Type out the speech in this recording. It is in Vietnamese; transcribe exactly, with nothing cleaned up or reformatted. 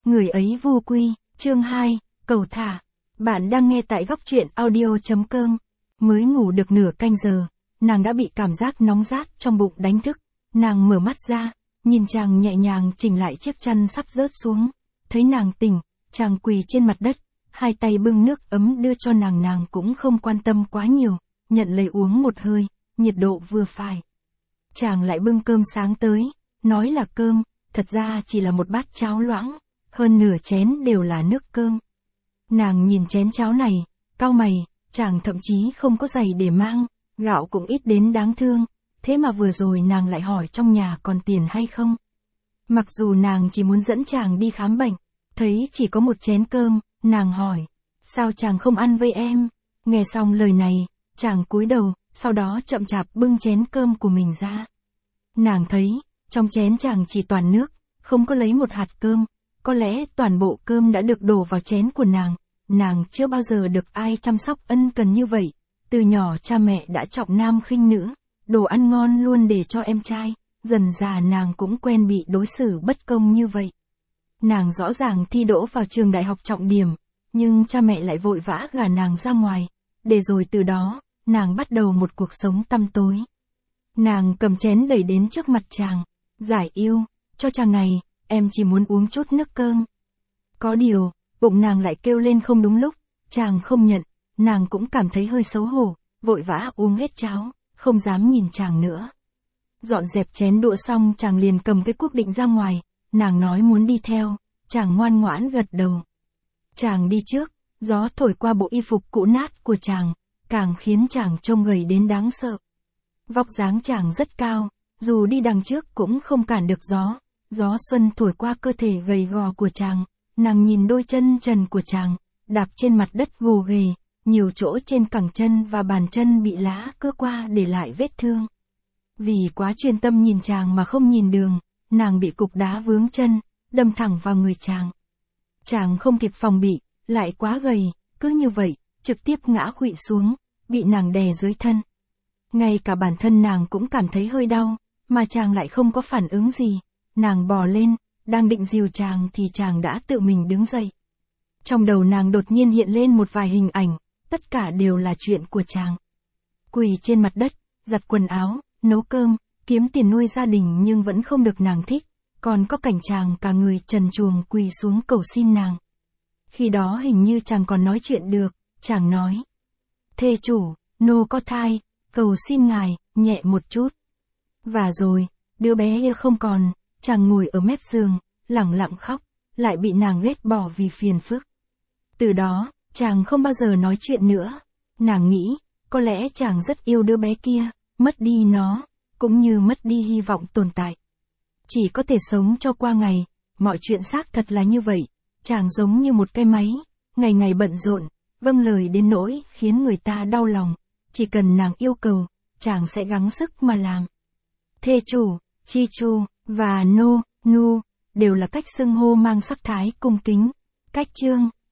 Người ấy vô quy, chương hai, cầu thả. Bạn đang nghe tại góc truyện audio.com. Mới ngủ được nửa canh giờ, nàng đã bị cảm giác nóng rát trong bụng đánh thức. Nàng mở mắt ra, nhìn chàng nhẹ nhàng chỉnh lại chiếc chăn sắp rớt xuống. Thấy nàng tỉnh, chàng quỳ trên mặt đất, hai tay bưng nước ấm đưa cho nàng, nàng cũng không quan tâm quá nhiều, nhận lấy uống một hơi, nhiệt độ vừa phải. Chàng lại bưng cơm sáng tới, nói là cơm, thật ra chỉ là một bát cháo loãng, hơn nửa chén đều là nước cơm. Nàng nhìn chén cháo này, cau mày, chàng thậm chí không có giày để mang, gạo cũng ít đến đáng thương, thế mà vừa rồi nàng lại hỏi trong nhà còn tiền hay không. Mặc dù nàng chỉ muốn dẫn chàng đi khám bệnh, thấy chỉ có một chén cơm, nàng hỏi, sao chàng không ăn với em? Nghe xong lời này, chàng cúi đầu, sau đó chậm chạp bưng chén cơm của mình ra. Nàng thấy, trong chén chàng chỉ toàn nước, không có lấy một hạt cơm, có lẽ toàn bộ cơm đã được đổ vào chén của nàng. Nàng chưa bao giờ được ai chăm sóc ân cần như vậy, từ nhỏ cha mẹ đã trọng nam khinh nữ, đồ ăn ngon luôn để cho em trai, dần dà nàng cũng quen bị đối xử bất công như vậy. Nàng rõ ràng thi đỗ vào trường đại học trọng điểm, nhưng cha mẹ lại vội vã gả nàng ra ngoài, để rồi từ đó, nàng bắt đầu một cuộc sống tăm tối. Nàng cầm chén đẩy đến trước mặt chàng, giải yêu, cho chàng này, em chỉ muốn uống chút nước cơm. Có điều, bụng nàng lại kêu lên không đúng lúc, chàng không nhận, nàng cũng cảm thấy hơi xấu hổ, vội vã uống hết cháo, không dám nhìn chàng nữa. Dọn dẹp chén đũa xong chàng liền cầm cái cuốc định ra ngoài, nàng nói muốn đi theo, chàng ngoan ngoãn gật đầu. Chàng đi trước, gió thổi qua bộ y phục cũ nát của chàng, càng khiến chàng trông gầy đến đáng sợ. Vóc dáng chàng rất cao, dù đi đằng trước cũng không cản được gió, gió xuân thổi qua cơ thể gầy gò của chàng, nàng nhìn đôi chân trần của chàng, đạp trên mặt đất gồ ghề, nhiều chỗ trên cẳng chân và bàn chân bị lá cưa qua để lại vết thương. Vì quá chuyên tâm nhìn chàng mà không nhìn đường, nàng bị cục đá vướng chân, đâm thẳng vào người chàng. Chàng không kịp phòng bị, lại quá gầy, cứ như vậy, trực tiếp ngã khuỵu xuống, bị nàng đè dưới thân. Ngay cả bản thân nàng cũng cảm thấy hơi đau, mà chàng lại không có phản ứng gì. Nàng bò lên, đang định dìu chàng thì chàng đã tự mình đứng dậy. Trong đầu nàng đột nhiên hiện lên một vài hình ảnh, tất cả đều là chuyện của chàng. Quỳ trên mặt đất, giặt quần áo, nấu cơm, kiếm tiền nuôi gia đình nhưng vẫn không được nàng thích, còn có cảnh chàng cả người trần truồng quỳ xuống cầu xin nàng. Khi đó hình như chàng còn nói chuyện được, chàng nói: "Thê chủ, nô có thai, cầu xin ngài, nhẹ một chút." Và rồi, đứa bé kia không còn, chàng ngồi ở mép giường, lẳng lặng khóc, lại bị nàng ghét bỏ vì phiền phức. Từ đó, chàng không bao giờ nói chuyện nữa. Nàng nghĩ, có lẽ chàng rất yêu đứa bé kia, mất đi nó, cũng như mất đi hy vọng tồn tại. Chỉ có thể sống cho qua ngày, mọi chuyện xác thật là như vậy, chàng giống như một cái máy, ngày ngày bận rộn, vâng lời đến nỗi khiến người ta đau lòng, chỉ cần nàng yêu cầu, chàng sẽ gắng sức mà làm. Thê chủ, chi chu, và nô, nu, đều là cách xưng hô mang sắc thái cung kính. Cách chương